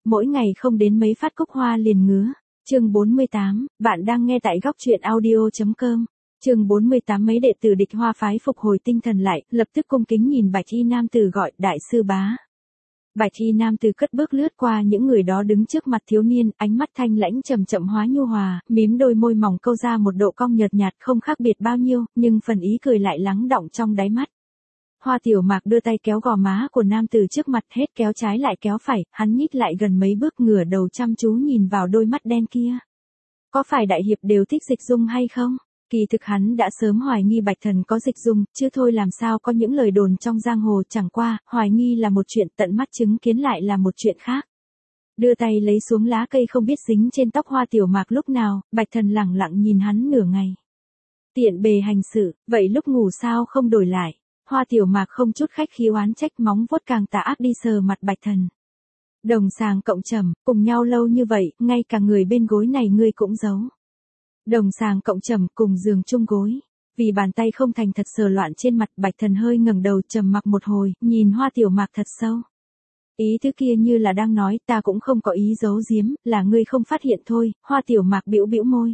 mỗi ngày không đến mấy phát cúc hoa liền ngứa. Chương 48, bạn đang nghe tại góc truyện audio.com. Chương 48 mấy đệ tử địch Hoa phái phục hồi tinh thần lại, lập tức cung kính nhìn Bạch Y nam tử gọi đại sư bá. Bạch Y nam tử cất bước lướt qua những người đó đứng trước mặt thiếu niên, ánh mắt thanh lãnh chậm chậm hóa nhu hòa, mím đôi môi mỏng câu ra một độ cong nhợt nhạt không khác biệt bao nhiêu, nhưng phần ý cười lại lắng đọng trong đáy mắt. Hoa Tiểu Mạc đưa tay kéo gò má của nam tử trước mặt, hết kéo trái lại kéo phải, hắn nhích lại gần mấy bước, ngửa đầu chăm chú nhìn vào đôi mắt đen kia. Có phải đại hiệp đều thích dịch dung hay không? Kỳ thực hắn đã sớm hoài nghi Bạch Thần có dịch dung, chứ thôi làm sao có những lời đồn trong giang hồ, chẳng qua, hoài nghi là một chuyện, tận mắt chứng kiến lại là một chuyện khác. Đưa tay lấy xuống lá cây không biết dính trên tóc Hoa Tiểu Mạc lúc nào, Bạch Thần lẳng lặng nhìn hắn nửa ngày. Tiện bề hành sự, vậy lúc ngủ sao không đổi lại? Hoa Tiểu Mạc không chút khách khí oán trách, móng vuốt càng tà ác đi sờ mặt Bạch Thần. Đồng sàng cộng trầm, cùng nhau lâu như vậy, ngay cả người bên gối này ngươi cũng giấu. Đồng sàng cộng trầm, cùng giường chung gối. Vì bàn tay không thành thật sờ loạn trên mặt, Bạch Thần hơi ngẩng đầu trầm mặc một hồi, nhìn Hoa Tiểu Mạc thật sâu. Ý thứ kia như là đang nói, ta cũng không có ý giấu giếm, là ngươi không phát hiện thôi. Hoa Tiểu Mạc bĩu bĩu môi.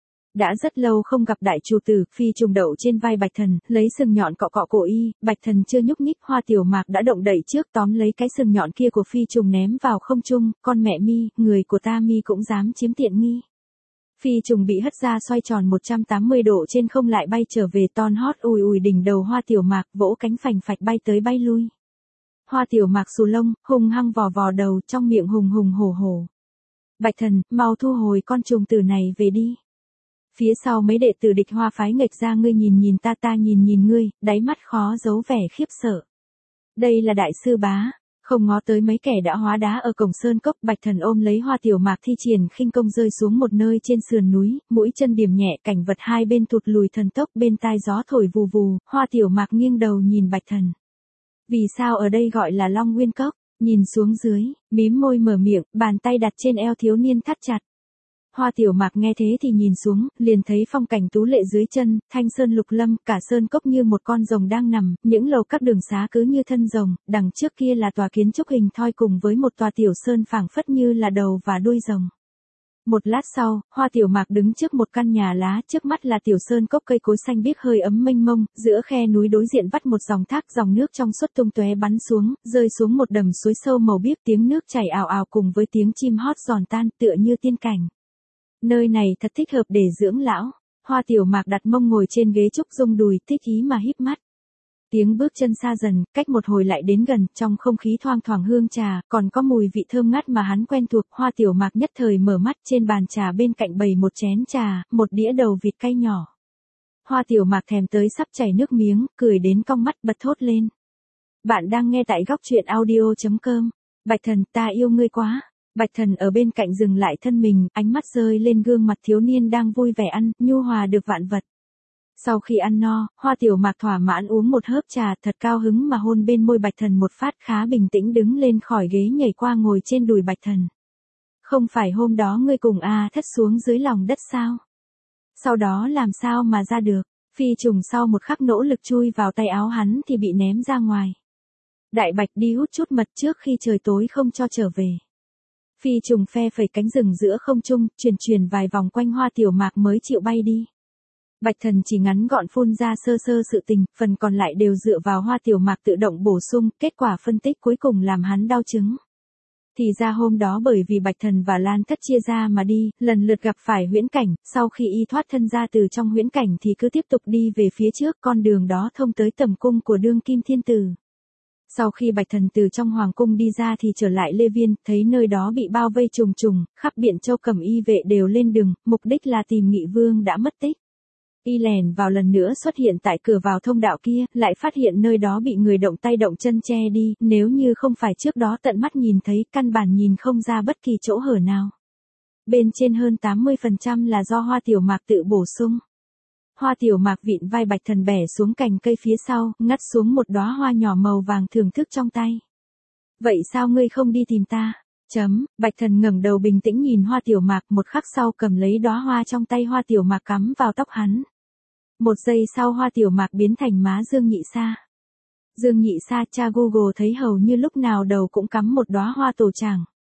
Đã rất lâu không gặp đại chủ tử, phi trùng đậu trên vai Bạch Thần, lấy sừng nhọn cọ cọ cổ y, Bạch Thần chưa nhúc nhích, Hoa Tiểu Mạc đã động đậy trước, tóm lấy cái sừng nhọn kia của phi trùng ném vào không trung, con mẹ mi, người của ta mi cũng dám chiếm tiện nghi. Phi trùng bị hất ra xoay tròn 180 độ trên không lại bay trở về, ton hót ùi ùi đỉnh đầu Hoa Tiểu Mạc, vỗ cánh phành phạch bay tới bay lui. Hoa Tiểu Mạc xù lông, hung hăng vò vò đầu, trong miệng hùng hùng hổ hổ. Bạch Thần, mau thu hồi con trùng tử này về đi. Phía sau mấy đệ tử địch Hoa phái nghịch ra, ngươi nhìn nhìn ta, ta nhìn nhìn ngươi, đáy mắt khó giấu vẻ khiếp sợ. Đây là đại sư bá, không ngó tới mấy kẻ đã hóa đá ở cổng sơn cốc. Bạch Thần ôm lấy Hoa Tiểu Mạc thi triển khinh công rơi xuống một nơi trên sườn núi, mũi chân điểm nhẹ, cảnh vật hai bên thụt lùi thần tốc, bên tai gió thổi vù vù. Hoa Tiểu Mạc nghiêng đầu nhìn Bạch Thần. Vì sao ở đây gọi là Long Nguyên Cốc? Nhìn xuống dưới, mím môi mở miệng, bàn tay đặt trên eo thiếu niên thắt chặt. Hoa Tiểu Mạc nghe thế thì nhìn xuống, liền thấy phong cảnh tú lệ dưới chân, thanh sơn lục lâm, cả sơn cốc như một con rồng đang nằm, những lầu các đường xá cứ như thân rồng, đằng trước kia là tòa kiến trúc hình thoi cùng với một tòa tiểu sơn phảng phất như là đầu và đuôi rồng. Một lát sau, Hoa Tiểu Mạc đứng trước một căn nhà lá, trước mắt là tiểu sơn cốc, cây cối xanh biếc hơi ấm mênh mông, giữa khe núi đối diện vắt một dòng thác, dòng nước trong suốt tung tóe bắn xuống, rơi xuống một đầm suối sâu màu biếc, tiếng nước chảy ào ào cùng với tiếng chim hót giòn tan, tựa như tiên cảnh. Nơi này thật thích hợp để dưỡng lão. Hoa Tiểu Mạc đặt mông ngồi trên ghế trúc rung đùi, thích ý mà híp mắt. Tiếng bước chân xa dần, cách một hồi lại đến gần, trong không khí thoang thoảng hương trà, còn có mùi vị thơm ngát mà hắn quen thuộc. Hoa Tiểu Mạc nhất thời mở mắt, trên bàn trà bên cạnh bày một chén trà, một đĩa đầu vịt cay nhỏ. Hoa Tiểu Mạc thèm tới sắp chảy nước miếng, cười đến cong mắt bật thốt lên. Bạn đang nghe tại góc truyện audio.com. Bạch Thần, ta yêu ngươi quá. Bạch Thần ở bên cạnh dừng lại thân mình, ánh mắt rơi lên gương mặt thiếu niên đang vui vẻ ăn, nhu hòa được vạn vật. Sau khi ăn no, Hoa Tiểu Mạc thỏa mãn uống một hớp trà, thật cao hứng mà hôn bên môi Bạch Thần một phát, khá bình tĩnh đứng lên khỏi ghế nhảy qua ngồi trên đùi Bạch Thần. Không phải hôm đó ngươi cùng A Thất xuống dưới lòng đất sao? Sau đó làm sao mà ra được? Phi trùng sau một khắc nỗ lực chui vào tay áo hắn thì bị ném ra ngoài. Đại Bạch đi hút chút mật trước khi trời tối không cho trở về. Phi trùng phe phẩy cánh rừng giữa không trung, truyền vài vòng quanh Hoa Tiểu Mạc mới chịu bay đi. Bạch Thần chỉ ngắn gọn phun ra sơ sơ sự tình, phần còn lại đều dựa vào Hoa Tiểu Mạc tự động bổ sung, kết quả phân tích cuối cùng làm hắn đau chứng. Thì ra hôm đó bởi vì Bạch Thần và Lan Thất chia ra mà đi, lần lượt gặp phải huyễn cảnh, sau khi y thoát thân ra từ trong huyễn cảnh thì cứ tiếp tục đi về phía trước, con đường đó thông tới tầm cung của đương kim thiên tử. Sau khi Bạch Thần từ trong hoàng cung đi ra thì trở lại Lê Viên, thấy nơi đó bị bao vây trùng trùng, khắp Biện Châu cầm y vệ đều lên đường, mục đích là tìm Nghị Vương đã mất tích. Y lèn vào lần nữa xuất hiện tại cửa vào thông đạo kia, lại phát hiện nơi đó bị người động tay động chân che đi, nếu như không phải trước đó tận mắt nhìn thấy, căn bản nhìn không ra bất kỳ chỗ hở nào. Bên trên hơn 80% là do Hoa Tiểu Mạc tự bổ sung. Hoa Tiểu Mạc vịn vai Bạch Thần bẻ xuống cành cây phía sau, ngắt xuống một đóa hoa nhỏ màu vàng thưởng thức trong tay. Vậy sao ngươi không đi tìm ta? Bạch Thần ngẩng đầu bình tĩnh nhìn Hoa Tiểu Mạc, một khắc sau cầm lấy đóa hoa trong tay Hoa Tiểu Mạc cắm vào tóc hắn. Một giây sau Hoa Tiểu Mạc biến thành má Dương Nhị Sa. Dương Nhị Sa cha Google thấy hầu như lúc nào đầu cũng cắm một đóa hoa tổ tràng.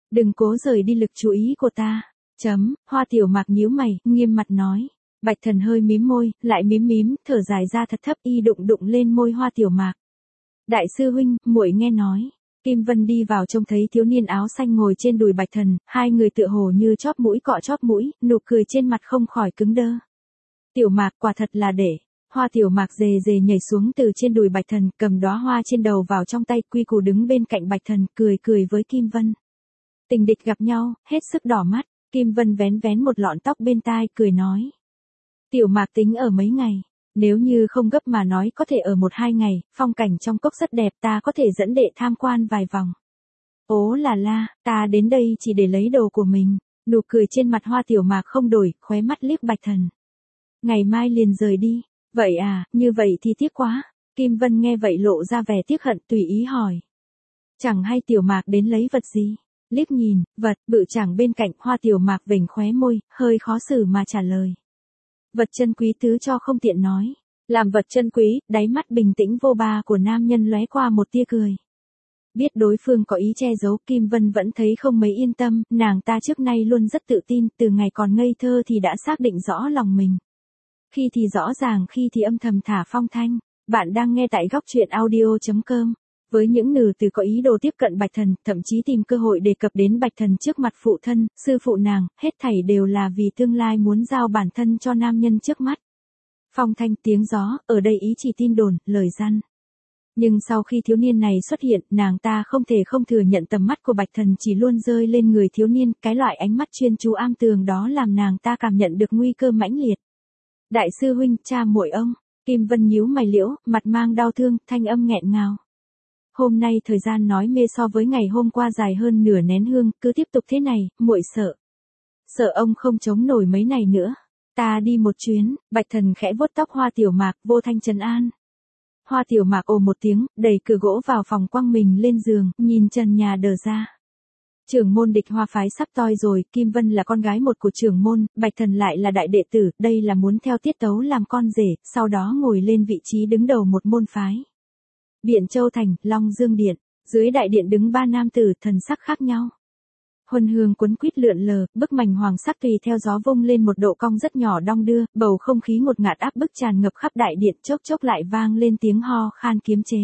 Đừng cố rời đi lực chú ý của ta. Hoa Tiểu Mạc nhíu mày, nghiêm mặt nói. Bạch Thần hơi mím môi, lại mím, thở dài ra thật thấp y đụng lên môi Hoa Tiểu Mạc. Đại sư huynh, muội nghe nói. Kim Vân đi vào trông thấy thiếu niên áo xanh ngồi trên đùi Bạch Thần, hai người tựa hồ như chóp mũi cọ chóp mũi, nụ cười trên mặt không khỏi cứng đơ. Tiểu Mạc quả thật là để. Hoa Tiểu Mạc dề nhảy xuống từ trên đùi Bạch Thần, cầm đóa hoa trên đầu vào trong tay, quy củ đứng bên cạnh Bạch Thần, cười với Kim Vân. Tình địch gặp nhau, hết sức đỏ mắt, Kim Vân vén một lọn tóc bên tai, cười nói. Tiểu Mạc tính ở mấy ngày, nếu như không gấp mà nói có thể ở 1-2 ngày, phong cảnh trong cốc rất đẹp, ta có thể dẫn đệ tham quan vài vòng. Ố là la, ta đến đây chỉ để lấy đồ của mình, nụ cười trên mặt Hoa Tiểu Mạc không đổi, khóe mắt liếc Bạch Thần. Ngày mai liền rời đi, vậy à, như vậy thì tiếc quá, Kim Vân nghe vậy lộ ra vẻ tiếc hận tùy ý hỏi. Chẳng hay Tiểu Mạc đến lấy vật gì? Liếc nhìn, vật, bự chẳng bên cạnh Hoa Tiểu Mạc vểnh khóe môi, hơi khó xử mà trả lời. Vật chân quý tứ cho không tiện nói. Làm vật chân quý, đáy mắt bình tĩnh vô ba của nam nhân lóe qua một tia cười. Biết đối phương có ý che giấu, Kim Vân vẫn thấy không mấy yên tâm, nàng ta trước nay luôn rất tự tin, từ ngày còn ngây thơ thì đã xác định rõ lòng mình. Khi thì rõ ràng, khi thì âm thầm thả phong thanh. Bạn đang nghe tại góc truyện audio.com. Với những nữ tử có ý đồ tiếp cận Bạch Thần, thậm chí tìm cơ hội đề cập đến Bạch Thần trước mặt phụ thân, sư phụ nàng, hết thảy đều là vì tương lai muốn giao bản thân cho nam nhân trước mắt. Phong thanh tiếng gió, ở đây ý chỉ tin đồn, lời gian. Nhưng sau khi thiếu niên này xuất hiện, nàng ta không thể không thừa nhận tầm mắt của Bạch Thần chỉ luôn rơi lên người thiếu niên, cái loại ánh mắt chuyên chú am tường đó làm nàng ta cảm nhận được nguy cơ mãnh liệt. Đại sư huynh, cha muội ông, Kim Vân nhíu mày liễu, mặt mang đau thương, thanh âm nghẹn ngào. Hôm nay thời gian nói mê so với ngày hôm qua dài hơn nửa nén hương, cứ tiếp tục thế này, muội sợ. Sợ ông không chống nổi mấy ngày nữa. Ta đi một chuyến, Bạch Thần khẽ vuốt tóc Hoa Tiểu Mạc, vô thanh trấn an. Hoa Tiểu Mạc ồ một tiếng, đẩy cửa gỗ vào phòng quăng mình lên giường, nhìn trần nhà đờ ra. Trưởng môn Địch Hoa phái sắp toi rồi, Kim Vân là con gái một của trưởng môn, Bạch Thần lại là đại đệ tử, đây là muốn theo tiết tấu làm con rể, sau đó ngồi lên vị trí đứng đầu một môn phái. Biện Châu Thành, Long Dương Điện, dưới đại điện đứng 3 nam tử thần sắc khác nhau. Huân hương quấn quýt lượn lờ, bức mảnh hoàng sắc tùy theo gió vung lên một độ cong rất nhỏ đong đưa, bầu không khí ngột ngạt áp bức tràn ngập khắp đại điện, chốc lại vang lên tiếng ho khan kiếm chế.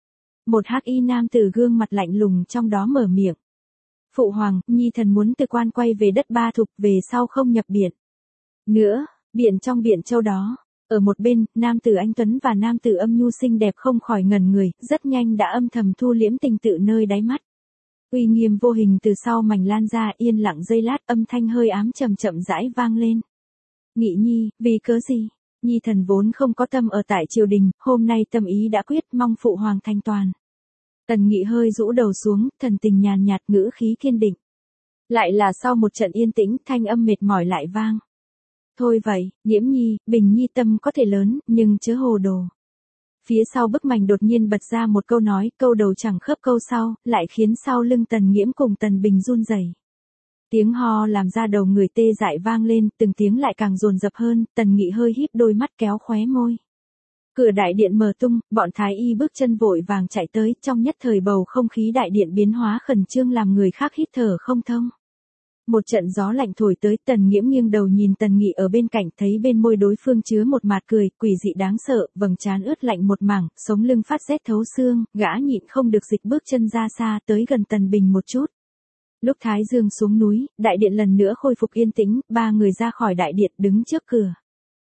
Một hắc y nam tử gương mặt lạnh lùng trong đó mở miệng. Phụ hoàng, nhi thần muốn từ quan quay về đất Ba Thục, về sau không nhập biển nữa, biển trong Biện Châu đó. Ở một bên, nam tử anh tuấn và nam tử âm nhu xinh đẹp không khỏi ngẩn người, rất nhanh đã âm thầm thu liễm tình tự nơi đáy mắt. Uy nghiêm vô hình từ sau mảnh lan ra, yên lặng giây lát, âm thanh hơi ám chậm rãi vang lên. Nghị nhi, vì cớ gì? Nhi thần vốn không có tâm ở tại triều đình, hôm nay tâm ý đã quyết, mong phụ hoàng thanh toàn. Tần Nghị hơi rũ đầu xuống, thần tình nhàn nhạt, ngữ khí kiên định. Lại là sau một trận yên tĩnh, thanh âm mệt mỏi lại vang. Thôi vậy, Nhiễm nhi, Bình nhi tâm có thể lớn, nhưng chớ hồ đồ. Phía sau bức mảnh đột nhiên bật ra một câu nói, câu đầu chẳng khớp câu sau, lại khiến sau lưng Tần Nhiễm cùng Tần Bình run rẩy. Tiếng ho làm ra đầu người tê dại vang lên, từng tiếng lại càng dồn dập hơn, Tần Nghị hơi híp đôi mắt kéo khóe môi. Cửa đại điện mở tung, bọn thái y bước chân vội vàng chạy tới, trong nhất thời bầu không khí đại điện biến hóa khẩn trương làm người khác hít thở không thông. Một trận gió lạnh thổi tới, Tần Nhiễm nghiêng đầu nhìn Tần Nghị ở bên cạnh, thấy bên môi đối phương chứa một mạt cười, quỷ dị đáng sợ, vầng trán ướt lạnh một mảng, sống lưng phát rét thấu xương, gã nhịn không được dịch bước chân ra xa, tới gần Tần Bình một chút. Lúc Thái Dương xuống núi, đại điện lần nữa khôi phục yên tĩnh, 3 người ra khỏi đại điện đứng trước cửa.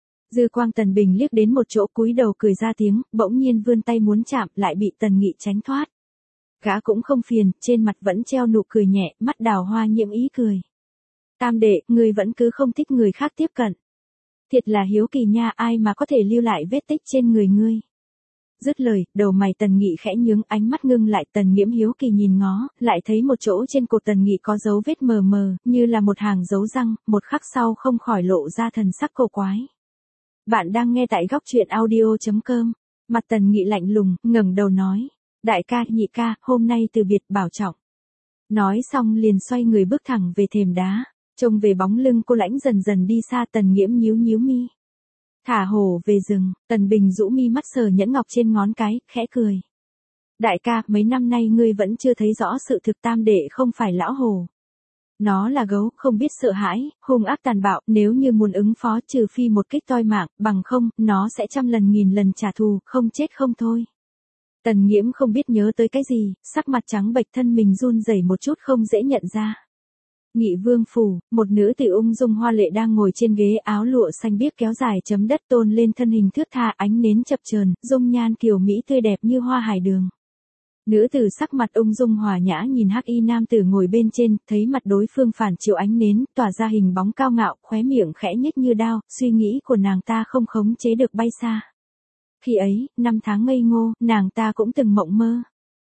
Dư quang Tần Bình liếc đến một chỗ cúi đầu cười ra tiếng, bỗng nhiên vươn tay muốn chạm, lại bị Tần Nghị tránh thoát. Gã cũng không phiền, trên mặt vẫn treo nụ cười nhẹ, mắt đào hoa nhiễm ý cười. Tam đệ, ngươi vẫn cứ không thích người khác tiếp cận. Thiệt là hiếu kỳ nha, ai mà có thể lưu lại vết tích trên người ngươi. Dứt lời, đầu mày Tần Nghị khẽ nhướng, ánh mắt ngưng lại, Tần Nhiễm hiếu kỳ nhìn ngó, lại thấy một chỗ trên cổ Tần Nghị có dấu vết mờ mờ, như là một hàng dấu răng, một khắc sau không khỏi lộ ra thần sắc cổ quái. Bạn đang nghe tại góc truyện audio.com. Mặt Tần Nghị lạnh lùng, ngẩng đầu nói. Đại ca, nhị ca, hôm nay từ biệt, bảo trọng. Nói xong liền xoay người bước thẳng về thềm đá. Trông về bóng lưng cô lãnh dần dần đi xa, Tần Nhiễm nhíu mi. Thả hổ về rừng, Tần Bình rũ mi mắt sờ nhẫn ngọc trên ngón cái, khẽ cười. Đại ca, mấy năm nay ngươi vẫn chưa thấy rõ sự thực, tam đệ không phải lão hồ. Nó là gấu, không biết sợ hãi, hung ác tàn bạo, nếu như muốn ứng phó trừ phi một kích toi mạng, bằng không, nó sẽ trăm lần nghìn lần trả thù, không chết không thôi. Tần Nghiễm không biết nhớ tới cái gì, sắc mặt trắng bệch, thân mình run rẩy một chút không dễ nhận ra. Nghị Vương phủ, một nữ tử ung dung hoa lệ đang ngồi trên ghế, áo lụa xanh biếc kéo dài chấm đất tôn lên thân hình thướt tha, ánh nến chập chờn, dung nhan kiều mỹ tươi đẹp như hoa hải đường. Nữ tử sắc mặt ung dung hòa nhã nhìn hắc y nam tử ngồi bên trên, thấy mặt đối phương phản chiếu ánh nến, tỏa ra hình bóng cao ngạo, khóe miệng khẽ nhếch như đao, suy nghĩ của nàng ta không khống chế được bay xa. Khi ấy, năm tháng ngây ngô, nàng ta cũng từng mộng mơ.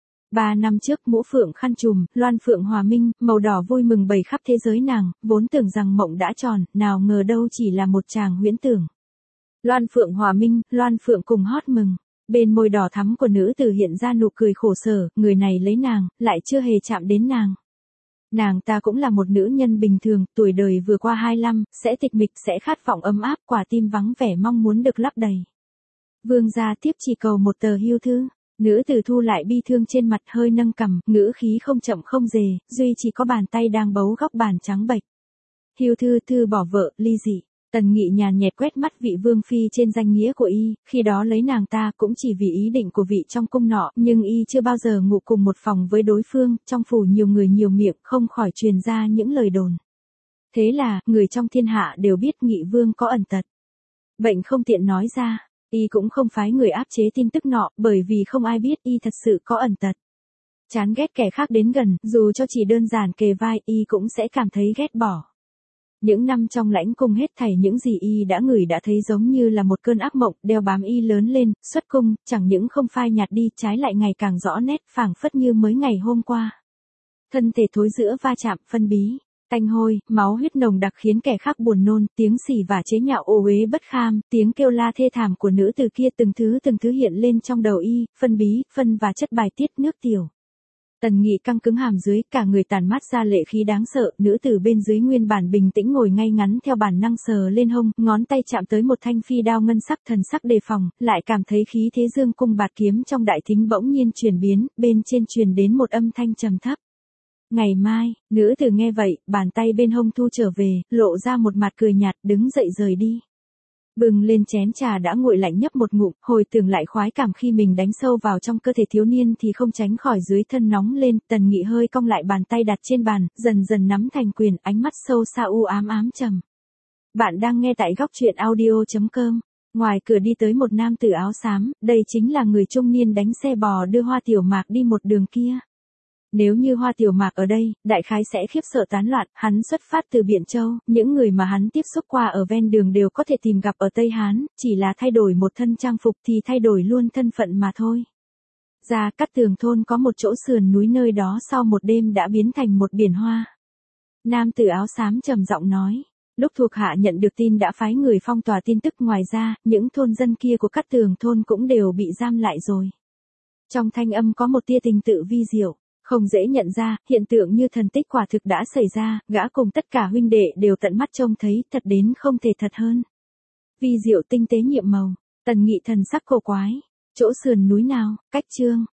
3 năm trước, mũ phượng khăn trùm, loan phượng hòa minh, màu đỏ vui mừng bày khắp thế giới nàng, vốn tưởng rằng mộng đã tròn, nào ngờ đâu chỉ là một tràng huyễn tưởng. Loan phượng hòa minh, loan phượng cùng hót mừng. Bên môi đỏ thắm của nữ tử hiện ra nụ cười khổ sở, người này lấy nàng, lại chưa hề chạm đến nàng. Nàng ta cũng là một nữ nhân bình thường, tuổi đời vừa qua 25, sẽ tịch mịch, sẽ khát vọng ấm áp, quả tim vắng vẻ mong muốn được lấp đầy. Vương gia tiếp chỉ cầu một tờ hưu thư. Nữ tử thu lại bi thương trên mặt, hơi nâng cằm, ngữ khí không chậm không dề, duy chỉ có bàn tay đang bấu góc bàn trắng bệch. Hưu thư, thư bỏ vợ, ly dị. Tần Nghị nhàn nhạt quét mắt vị vương phi trên danh nghĩa của y, khi đó lấy nàng ta cũng chỉ vì ý định của vị trong cung nọ, nhưng y chưa bao giờ ngủ cùng một phòng với đối phương, trong phủ nhiều người nhiều miệng, không khỏi truyền ra những lời đồn. Thế là, người trong thiên hạ đều biết Nghị vương có ẩn tật. Bệnh không tiện nói ra, y cũng không phái người áp chế tin tức nọ, bởi vì không ai biết y thật sự có ẩn tật. Chán ghét kẻ khác đến gần, dù cho chỉ đơn giản kề vai, y cũng sẽ cảm thấy ghét bỏ. Những năm trong lãnh cung hết thảy những gì y đã ngửi đã thấy giống như là một cơn ác mộng, đeo bám y lớn lên, xuất cung, chẳng những không phai nhạt đi, trái lại ngày càng rõ nét, phảng phất như mới ngày hôm qua. Thân thể thối rữa va chạm, phân bí, tanh hôi, máu huyết nồng đặc khiến kẻ khác buồn nôn, tiếng xỉ và chế nhạo ô uế bất kham, tiếng kêu la thê thảm của nữ từ kia từng thứ hiện lên trong đầu y, phân bí, phân và chất bài tiết nước tiểu. Tần Nghị căng cứng hàm dưới, cả người tàn mát ra lệ khí đáng sợ, nữ tử bên dưới nguyên bản bình tĩnh ngồi ngay ngắn theo bản năng sờ lên hông, ngón tay chạm tới một thanh phi đao ngân sắc, thần sắc đề phòng, lại cảm thấy khí thế dương cung bạt kiếm trong đại thính bỗng nhiên chuyển biến, bên trên truyền đến một âm thanh trầm thấp. Ngày mai, nữ tử nghe vậy, bàn tay bên hông thu trở về, lộ ra một mặt cười nhạt, đứng dậy rời đi. Bừng lên chén trà đã nguội lạnh nhấp một ngụm, hồi tưởng lại khoái cảm khi mình đánh sâu vào trong cơ thể thiếu niên thì không tránh khỏi dưới thân nóng lên, Tần Nghị hơi cong lại bàn tay đặt trên bàn, dần dần nắm thành quyền, ánh mắt sâu xa u ám ám trầm. Bạn đang nghe tại góc truyện audio.com. Ngoài cửa đi tới một nam tử áo xám, đây chính là người trung niên đánh xe bò đưa Hoa Tiểu Mạc đi một đường kia. Nếu như Hoa Tiểu Mạc ở đây, đại khái sẽ khiếp sợ tán loạn, hắn xuất phát từ Biện Châu, những người mà hắn tiếp xúc qua ở ven đường đều có thể tìm gặp ở Tây Hán, chỉ là thay đổi một thân trang phục thì thay đổi luôn thân phận mà thôi. Gia Cát Tường thôn có một chỗ sườn núi, nơi đó sau một đêm đã biến thành một biển hoa. Nam tử áo xám trầm giọng nói. Lúc thuộc hạ nhận được tin đã phái người phong tỏa tin tức, ngoài ra, những thôn dân kia của Cát Tường thôn cũng đều bị giam lại rồi. Trong thanh âm có một tia tình tự vi diệu. Không dễ nhận ra, hiện tượng như thần tích quả thực đã xảy ra, gã cùng tất cả huynh đệ đều tận mắt trông thấy, thật đến không thể thật hơn. Vi diệu tinh tế nhiệm màu, Tần Nghị thần sắc cổ quái. Chỗ sườn núi nào, cách Trương,